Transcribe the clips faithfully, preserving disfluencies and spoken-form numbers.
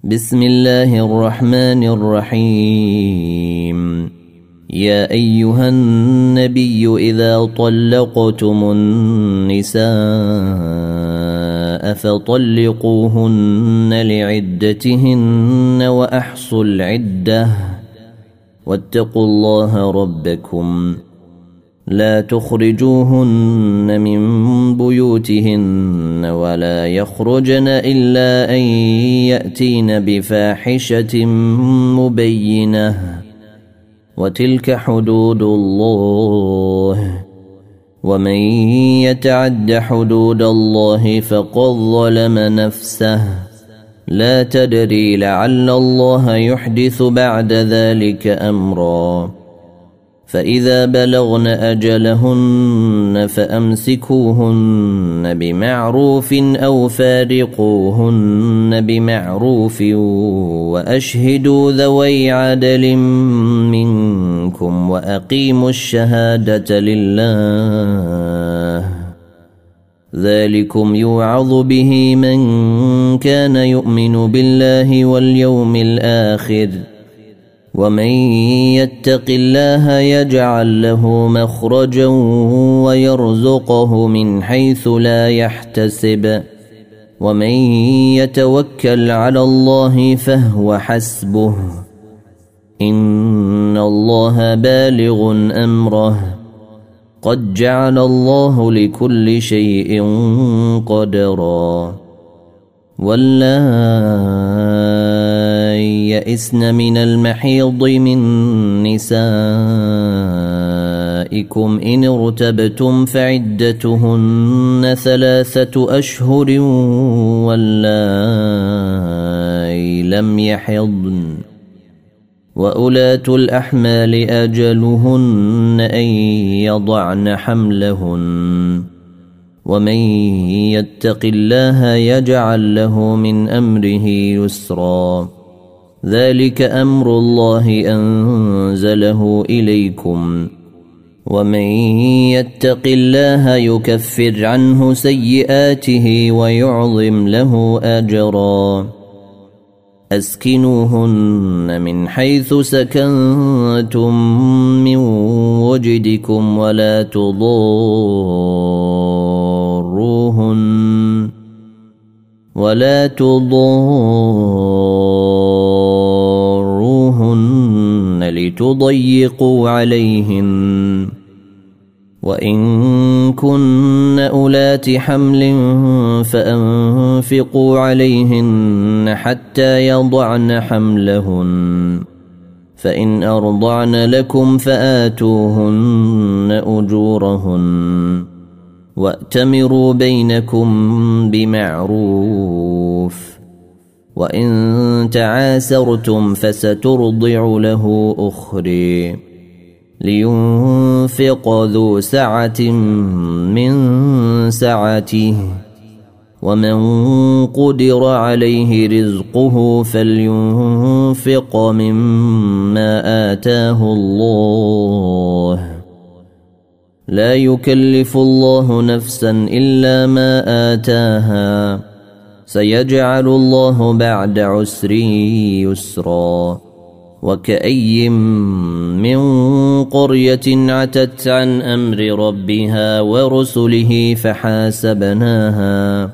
بسم الله الرحمن الرحيم. يا أيها النبي إذا طلقتم النساء فطلقوهن لعدتهن وأحصوا العدة واتقوا الله ربكم لا تخرجوهن من بيوتهن ولا يخرجن إلا أن يأتين بفاحشة مبينة وتلك حدود الله ومن يتعد حدود الله فقد ظلم نفسه لا تدري لعل الله يحدث بعد ذلك أمرا. فإذا بلغن أجلهن فأمسكوهن بمعروف أو فارقوهن بمعروف وأشهدوا ذوي عدل منكم وأقيموا الشهادة لله ذلكم يوعظ به من كان يؤمن بالله واليوم الآخر ومن يتق الله يجعل له مخرجا ويرزقه من حيث لا يحتسب ومن يتوكل على الله فهو حسبه إن الله بالغ أمره قد جعل الله لكل شيء قدرا. واللائي يئسن من المحيض من نسائكم إن ارتبتم فعدتهن ثلاثة أشهر واللائي لم يحضن وأولاة الأحمال أجلهن أن يضعن حملهن ومن يتق الله يجعل له من أمره يسرا ذلك أمر الله أنزله إليكم ومن يتق الله يكفر عنه سيئاته ويعظم له أجرا. أسكنوهن من حيث سكنتم من وجدكم ولا تضاروهن ولا تضاروهن لتضيقوا عليهن وإن كن أولات حمل فأنفقوا عليهن حتى يضعن حملهن فإن أرضعن لكم فآتوهن أجورهن وأتمروا بينكم بمعروف وإن تعاسرتم فسترضع له أخرى لينفق ذو سعة من سعته ومن قدر عليه رزقه فلينفق مما آتاه الله لا يكلف الله نفسا إلا ما آتاها سيجعل الله بعد عسر يسرا. وكأي من قرية عتت عن أمر ربها ورسله فحاسبناها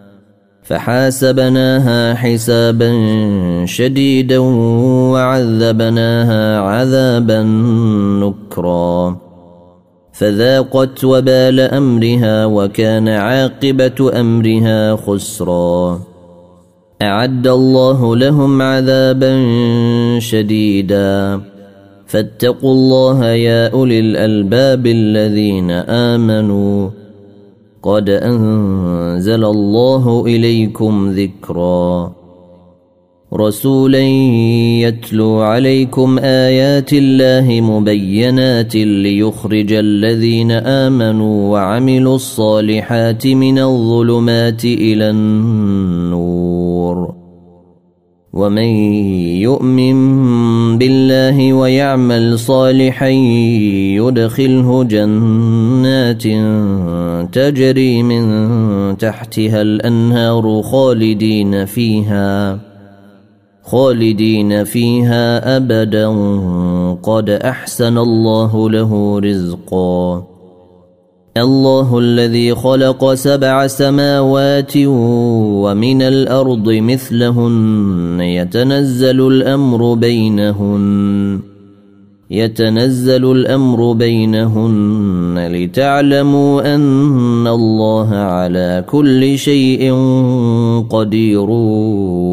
فحاسبناها حسابا شديدا وعذبناها عذابا نكرا فذاقت وبال أمرها وكان عاقبة أمرها خسرا. أعد الله لهم عذابا شديدا فاتقوا الله يا أولي الألباب الذين آمنوا قد أنزل الله إليكم ذكرا رسولا يتلو عليكم آيات الله مبينات ليخرج الذين آمنوا وعملوا الصالحات من الظلمات إلى النور ومن يؤمن بالله ويعمل صالحا يدخله جنات تجري من تحتها الأنهار خالدين فيها خالدين فيها أبدا قد أحسن الله له رزقا الله الذي خلق سبع سماوات ومن الأرض مثلهن يتنزل الأمر بينهن يتنزل الأمر بينهن لتعلموا أن الله على كل شيء قدير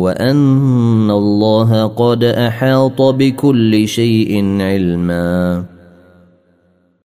وأن الله قد أحاط بكل شيء علما